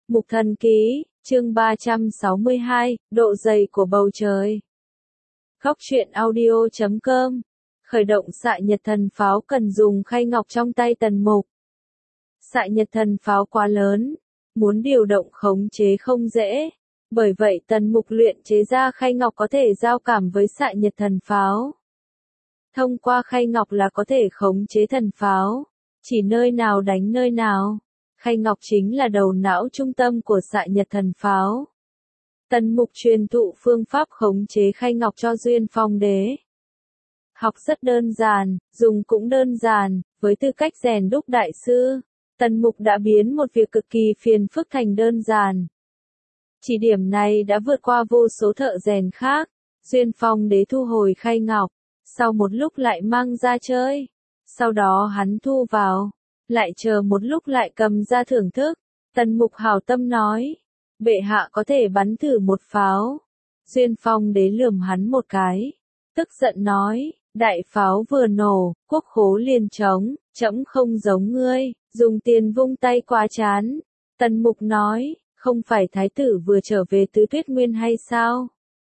Mục Thần Ký, chương 362, độ dày của bầu trời. Góc truyện audio.com. Khởi động xạ nhật thần pháo cần dùng khay ngọc trong tay Tần Mục. Xạ nhật thần pháo quá lớn, muốn điều động khống chế không dễ. Bởi vậy Tần Mục luyện chế ra khay ngọc có thể giao cảm với xạ nhật thần pháo. Thông qua khay ngọc là có thể khống chế thần pháo, chỉ nơi nào đánh nơi nào. Khay ngọc chính là đầu não trung tâm của xạ nhật thần pháo. Tần Mục truyền thụ phương pháp khống chế khay ngọc cho Duyên Phong Đế. Học rất đơn giản, dùng cũng đơn giản, với tư cách rèn đúc đại sư, Tần Mục đã biến một việc cực kỳ phiền phức thành đơn giản. Chỉ điểm này đã vượt qua vô số thợ rèn khác. Duyên Phong Đế thu hồi khay ngọc, sau một lúc lại mang ra chơi. Sau đó hắn thu vào, lại chờ một lúc lại cầm ra thưởng thức. Tần Mục hảo tâm nói, bệ hạ có thể bắn thử một pháo. Duyên Phong Đế lườm hắn một cái, tức giận nói, đại pháo vừa nổ, quốc khố liền trống, trẫm không giống ngươi, dùng tiền vung tay quá chán. Tần Mục nói, không phải thái tử vừa trở về Tứ Tuyết Nguyên hay sao?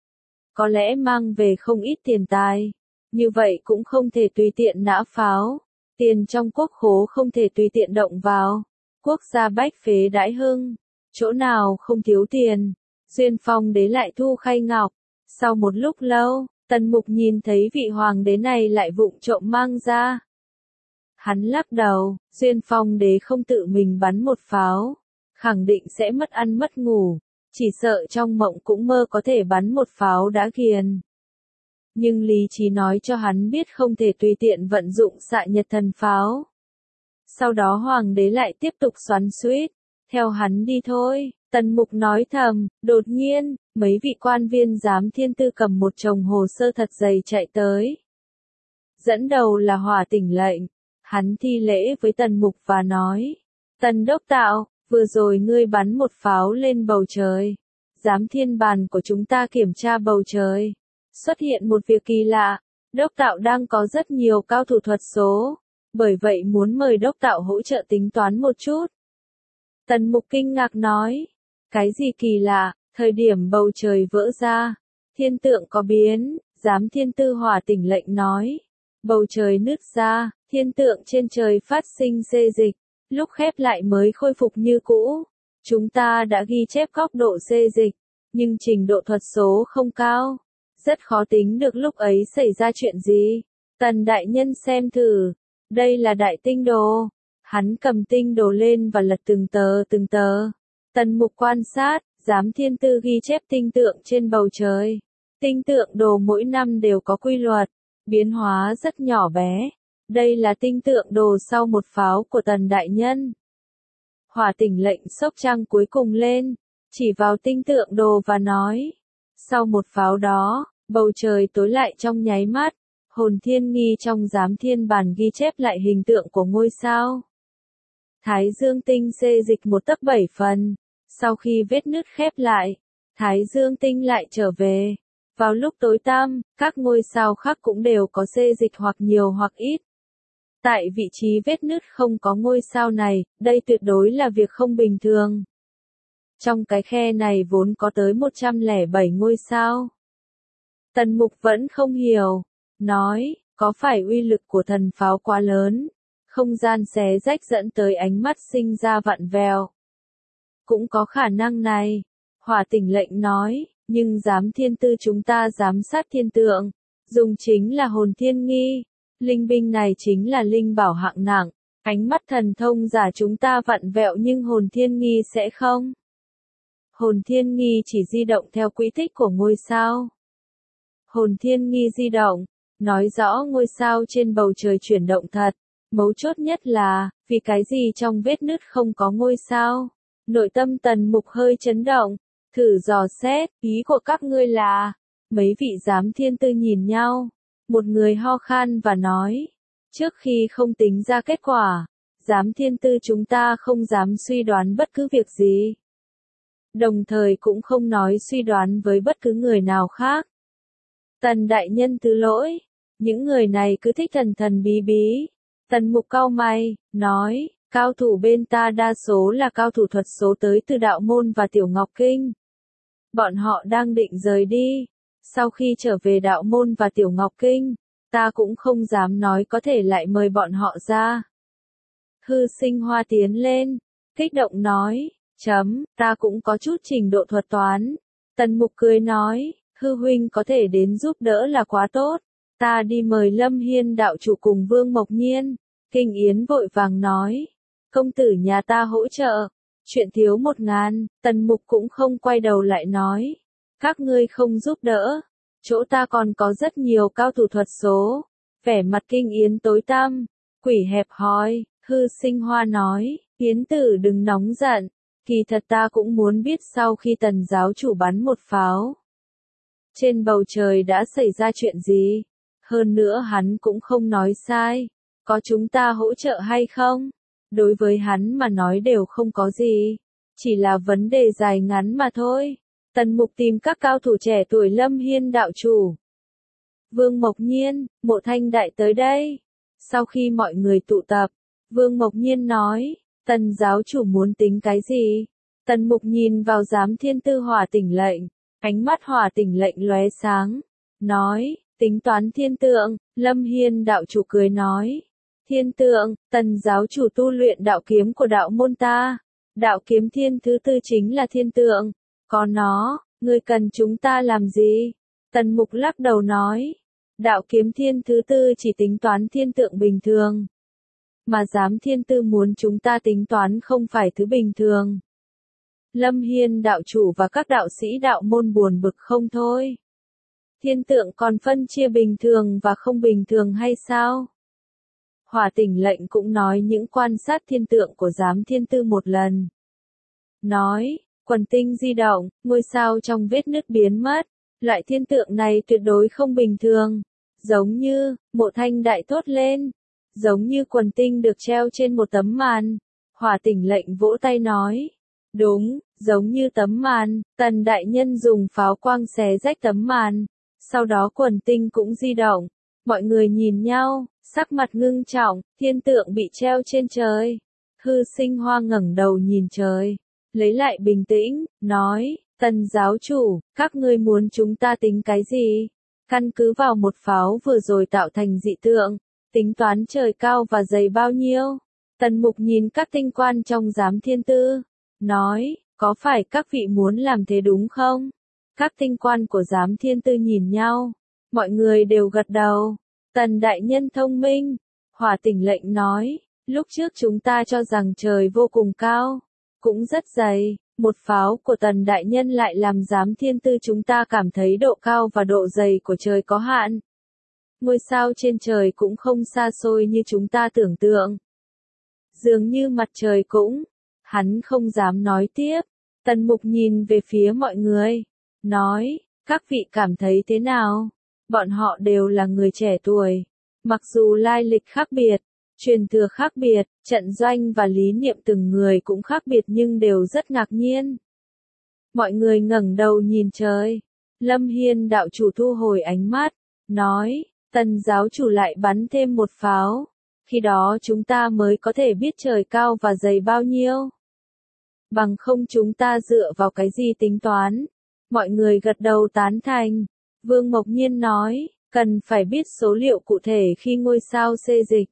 Có lẽ mang về không ít tiền tài, như vậy cũng không thể tùy tiện nã pháo. Tiền trong quốc khố không thể tùy tiện động vào. Quốc gia bách phế đãi hưng, chỗ nào không thiếu tiền. Duyên Phong Đế lại thu khay ngọc. Sau một lúc lâu, Tần Mục nhìn thấy vị hoàng đế này lại vụng trộm mang ra. Hắn lắc đầu, Duyên Phong Đế không tự mình bắn một pháo, khẳng định sẽ mất ăn mất ngủ, chỉ sợ trong mộng cũng mơ có thể bắn một pháo đã ghiền. Nhưng lý trí nói cho hắn biết không thể tùy tiện vận dụng xạ nhật thần pháo. Sau đó hoàng đế lại tiếp tục xoắn xuýt, theo hắn đi thôi. Tần Mục nói thầm. Đột nhiên, mấy vị quan viên giám thiên tư cầm một chồng hồ sơ thật dày chạy tới. Dẫn đầu là Hỏa Tỉnh lệnh. Hắn thi lễ với Tần Mục và nói, Tần đốc tạo, vừa rồi ngươi bắn một pháo lên bầu trời. Giám thiên bàn của chúng ta kiểm tra bầu trời, xuất hiện một việc kỳ lạ. Đốc tạo đang có rất nhiều cao thủ thuật số, bởi vậy muốn mời đốc tạo hỗ trợ tính toán một chút. Tần Mục kinh ngạc nói, cái gì kỳ lạ? Thời điểm bầu trời vỡ ra, thiên tượng có biến. Giám thiên tư Hỏa Tỉnh lệnh nói, bầu trời nứt ra, thiên tượng trên trời phát sinh xê dịch, lúc khép lại mới khôi phục như cũ. Chúng ta đã ghi chép góc độ xê dịch, nhưng trình độ thuật số không cao, rất khó tính được lúc ấy xảy ra chuyện gì. Tần đại nhân xem thử, đây là đại tinh đồ. Hắn cầm tinh đồ lên và lật từng tờ từng tờ. Tần Mục quan sát, giám thiên tư ghi chép tinh tượng trên bầu trời. Tinh tượng đồ mỗi năm đều có quy luật, biến hóa rất nhỏ bé. Đây là tinh tượng đồ sau một pháo của Tần đại nhân. Hỏa Tỉnh lệnh xốc trang cuối cùng lên, chỉ vào tinh tượng đồ và nói, sau một pháo đó, bầu trời tối lại trong nháy mắt. Hồn thiên nghi trong giám thiên bàn ghi chép lại hình tượng của ngôi sao Thái Dương tinh xê dịch 1/7 phần. Sau khi vết nứt khép lại, Thái Dương tinh lại trở về. Vào lúc tối tăm, các ngôi sao khác cũng đều có xê dịch hoặc nhiều hoặc ít. Tại vị trí vết nứt không có ngôi sao này, đây tuyệt đối là việc không bình thường. Trong cái khe này vốn có tới 107 ngôi sao. Tần Mục vẫn không hiểu, nói, có phải uy lực của thần pháo quá lớn, không gian xé rách dẫn tới ánh mắt sinh ra vặn vẹo? Cũng có khả năng này, Hỏa Tỉnh lệnh nói, nhưng giám thiên tư chúng ta giám sát thiên tượng, dùng chính là hồn thiên nghi. Linh binh này chính là linh bảo hạng nặng, ánh mắt thần thông giả chúng ta vặn vẹo nhưng hồn thiên nghi sẽ không. Hồn thiên nghi chỉ di động theo quỹ tích của ngôi sao. Hồn thiên nghi di động, nói rõ ngôi sao trên bầu trời chuyển động thật. Mấu chốt nhất là, vì cái gì trong vết nứt không có ngôi sao? Nội tâm Tần Mục hơi chấn động, thử dò xét, ý của các ngươi là? Mấy vị giám thiên tư nhìn nhau, một người ho khan và nói, trước khi không tính ra kết quả, giám thiên tư chúng ta không dám suy đoán bất cứ việc gì. Đồng thời cũng không nói suy đoán với bất cứ người nào khác. Tần đại nhân thứ lỗi, những người này cứ thích thần thần bí bí. Tần Mục cau mày, nói, Cao thủ bên ta đa số là cao thủ thuật số tới từ đạo môn và Tiểu Ngọc Kinh. Bọn họ đang định rời đi. Sau khi trở về đạo môn và Tiểu Ngọc Kinh, ta cũng không dám nói có thể lại mời bọn họ ra. Hư Sinh Hoa tiến lên, kích động nói, ta cũng có chút trình độ thuật toán. Tần Mục cười nói, Hư huynh có thể đến giúp đỡ là quá tốt. Ta đi mời Lâm Hiên đạo chủ cùng Vương Mộc Nhiên. Kinh Yến vội vàng nói, công tử nhà ta hỗ trợ. Chuyện thiếu 1.000, Tần Mục cũng không quay đầu lại nói. Các ngươi không giúp đỡ. Chỗ ta còn có rất nhiều cao thủ thuật số. Vẻ mặt Kinh Yến tối tăm, quỷ hẹp hòi. Hư Sinh Hoa nói, Yến tử đừng nóng giận. Kỳ thật ta cũng muốn biết sau khi Tần giáo chủ bắn một pháo. Trên bầu trời đã xảy ra chuyện gì? Hơn nữa hắn cũng không nói sai. Có chúng ta hỗ trợ hay không? Đối với hắn mà nói đều không có gì. Chỉ là vấn đề dài ngắn mà thôi. Tần Mục tìm các cao thủ trẻ tuổi Lâm Hiên đạo chủ. Vương Mộc Nhiên, Mộ Thanh Đại tới đây. Sau khi mọi người tụ tập, Vương Mộc Nhiên nói, Tần giáo chủ muốn tính cái gì? Tần Mục nhìn vào Giám Thiên Tư Hỏa Tỉnh lệnh, ánh mắt Hỏa Tỉnh lệnh lóe sáng, nói, tính toán thiên tượng. Lâm Hiên đạo chủ cười nói, thiên tượng, Tần giáo chủ tu luyện đạo kiếm của đạo môn ta. Đạo kiếm thiên thứ tư chính là thiên tượng. Có nó, ngươi cần chúng ta làm gì? Tần Mục lắc đầu nói, đạo kiếm thiên thứ tư chỉ tính toán thiên tượng bình thường. Mà Giám Thiên Tư muốn chúng ta tính toán không phải thứ bình thường. Lâm Hiên đạo chủ và các đạo sĩ đạo môn buồn bực không thôi. Thiên tượng còn phân chia bình thường và không bình thường hay sao? Hỏa Tỉnh lệnh cũng nói những quan sát thiên tượng của Giám Thiên Tư một lần. Nói, quần tinh di động, ngôi sao trong vết nứt biến mất. Loại thiên tượng này tuyệt đối không bình thường. Giống như, Mộ Thanh Đại thốt lên. Giống như quần tinh được treo trên một tấm màn. Hỏa Tỉnh lệnh vỗ tay nói. Đúng, giống như tấm màn, Tần đại nhân dùng pháo quang xé rách tấm màn. Sau đó quần tinh cũng di động. Mọi người nhìn nhau, sắc mặt ngưng trọng, thiên tượng bị treo trên trời. Hư Sinh Hoa ngẩng đầu nhìn trời, lấy lại bình tĩnh, nói, Tần giáo chủ, các ngươi muốn chúng ta tính cái gì? Căn cứ vào một pháo vừa rồi tạo thành dị tượng, tính toán trời cao và dày bao nhiêu? Tần Mục nhìn các tinh quan trong Giám Thiên Tư, nói, có phải các vị muốn làm thế đúng không? Các tinh quan của Giám Thiên Tư nhìn nhau, mọi người đều gật đầu. Tần đại nhân thông minh. Hỏa Tỉnh lệnh nói, lúc trước chúng ta cho rằng trời vô cùng cao, cũng rất dày. Một pháo của Tần đại nhân lại làm Giám Thiên Tư chúng ta cảm thấy độ cao và độ dày của trời có hạn. Ngôi sao trên trời cũng không xa xôi như chúng ta tưởng tượng. Dường như mặt trời cũng. Hắn không dám nói tiếp. Tần Mục nhìn về phía mọi người, nói, các vị cảm thấy thế nào? Bọn họ đều là người trẻ tuổi. Mặc dù lai lịch khác biệt, truyền thừa khác biệt, trận doanh và lý niệm từng người cũng khác biệt nhưng đều rất ngạc nhiên. Mọi người ngẩng đầu nhìn trời. Lâm Hiên đạo chủ thu hồi ánh mắt, nói, Tần giáo chủ lại bắn thêm một pháo. Khi đó chúng ta mới có thể biết trời cao và dày bao nhiêu. Bằng không chúng ta dựa vào cái gì tính toán? Mọi người gật đầu tán thành. Vương Mộc Nhiên nói, cần phải biết số liệu cụ thể khi ngôi sao xê dịch.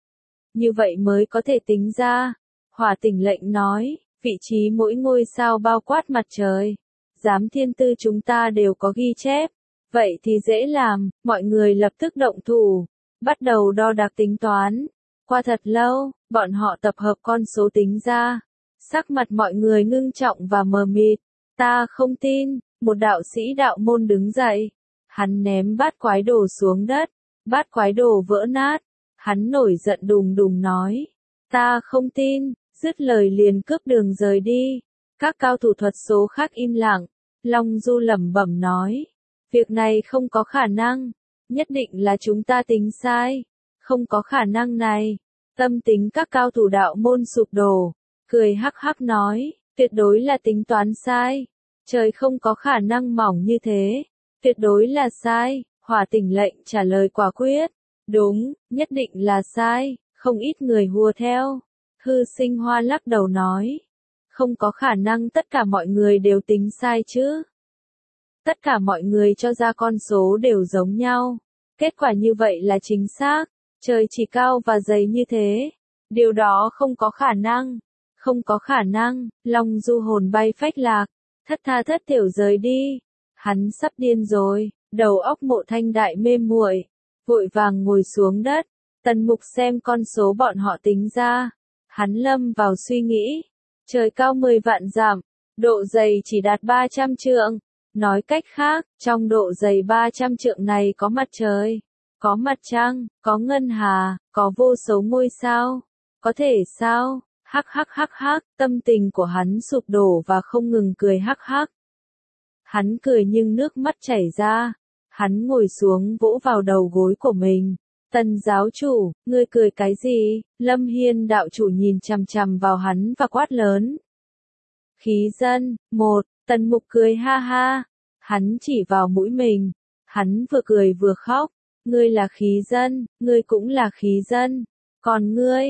Như vậy mới có thể tính ra. Hỏa Tỉnh lệnh nói, vị trí mỗi ngôi sao bao quát mặt trời. Giám Thiên Tư chúng ta đều có ghi chép. Vậy thì dễ làm, mọi người lập tức động thủ. Bắt đầu đo đạc tính toán. Qua thật lâu, bọn họ tập hợp con số tính ra. Sắc mặt mọi người ngưng trọng và mờ mịt. Ta không tin. Một đạo sĩ đạo môn đứng dậy. Hắn ném bát quái đồ xuống đất. Bát quái đồ vỡ nát. Hắn nổi giận đùng đùng nói. Ta không tin. Dứt lời liền cướp đường rời đi. Các cao thủ thuật số khác im lặng. Long Du lẩm bẩm nói. Việc này không có khả năng. Nhất định là chúng ta tính sai. Không có khả năng này. Tâm tính các cao thủ đạo môn sụp đổ. Cười hắc hắc nói. Tuyệt đối là tính toán sai. Trời không có khả năng mỏng như thế. Tuyệt đối là sai. Hỏa Tỉnh lệnh trả lời quả quyết. Đúng, nhất định là sai. Không ít người hùa theo. Hư Sinh Hoa lắc đầu nói. Không có khả năng tất cả mọi người đều tính sai chứ. Tất cả mọi người cho ra con số đều giống nhau. Kết quả như vậy là chính xác. Trời chỉ cao và dày như thế. Điều đó không có khả năng. Không có khả năng. Long Du hồn bay phách lạc. Thất tha thất thểu rời đi. Hắn sắp điên rồi. Đầu óc Mộ Thanh Đại mê muội, vội vàng ngồi xuống đất. Tần Mục xem con số bọn họ tính ra. Hắn lâm vào suy nghĩ. Trời cao 10 vạn dặm, độ dày chỉ đạt 300 trượng. Nói cách khác, trong độ dày 300 trượng này có mặt trời, có mặt trăng, có ngân hà, có vô số ngôi sao. Có thể sao? Hắc hắc hắc hắc, tâm tình của hắn sụp đổ và không ngừng cười hắc hắc. Hắn cười nhưng nước mắt chảy ra. Hắn ngồi xuống vỗ vào đầu gối của mình. Tần giáo chủ, ngươi cười cái gì? Lâm Hiên đạo chủ nhìn chằm chằm vào hắn và quát lớn. Khí dân, một, Tần Mục cười ha ha. Hắn chỉ vào mũi mình. Hắn vừa cười vừa khóc. Ngươi là khí dân, ngươi cũng là khí dân. Còn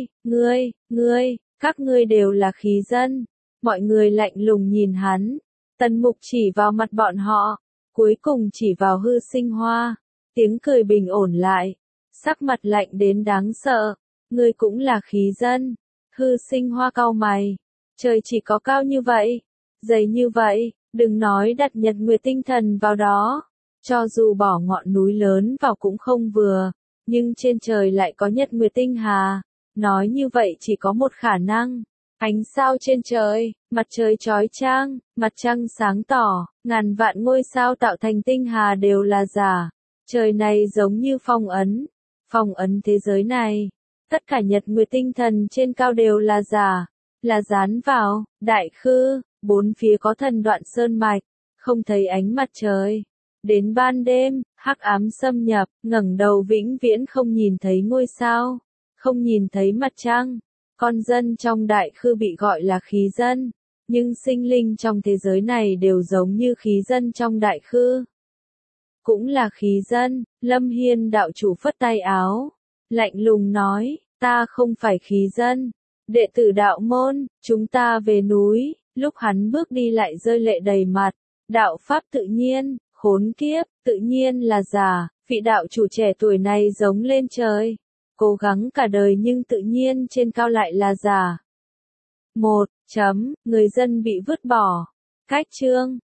ngươi, các ngươi đều là khí dân. Mọi người lạnh lùng nhìn hắn. Tần Mục chỉ vào mặt bọn họ. Cuối cùng chỉ vào Hư Sinh Hoa. Tiếng cười bình ổn lại. Sắc mặt lạnh đến đáng sợ. Ngươi cũng là khí dân. Hư Sinh Hoa cau mày. Trời chỉ có cao như vậy, dày như vậy, đừng nói đặt nhật nguyệt tinh thần vào đó. Cho dù bỏ ngọn núi lớn vào cũng không vừa. Nhưng trên trời lại có nhật nguyệt tinh hà. Nói như vậy chỉ có một khả năng. Ánh sao trên trời, mặt trời chói chang, mặt trăng sáng tỏ, ngàn vạn ngôi sao tạo thành tinh hà đều là giả. Trời này giống như phong ấn thế giới này. Tất cả nhật nguyệt tinh thần trên cao đều là giả, là dán vào, đại khư, bốn phía có thần đoạn sơn mạch, không thấy ánh mặt trời. Đến ban đêm, hắc ám xâm nhập, ngẩng đầu vĩnh viễn không nhìn thấy ngôi sao, không nhìn thấy mặt trăng. Con dân trong đại khư bị gọi là khí dân, nhưng sinh linh trong thế giới này đều giống như khí dân trong đại khư. Cũng là khí dân, Lâm Hiên đạo chủ phất tay áo, lạnh lùng nói, ta không phải khí dân, đệ tử đạo môn, chúng ta về núi. Lúc hắn bước đi lại rơi lệ đầy mặt, đạo pháp tự nhiên, khốn kiếp, tự nhiên là giả, vị đạo chủ trẻ tuổi này giống lên trời. Cố gắng cả đời nhưng tự nhiên trên cao lại là giả. Người dân bị vứt bỏ. Cách chương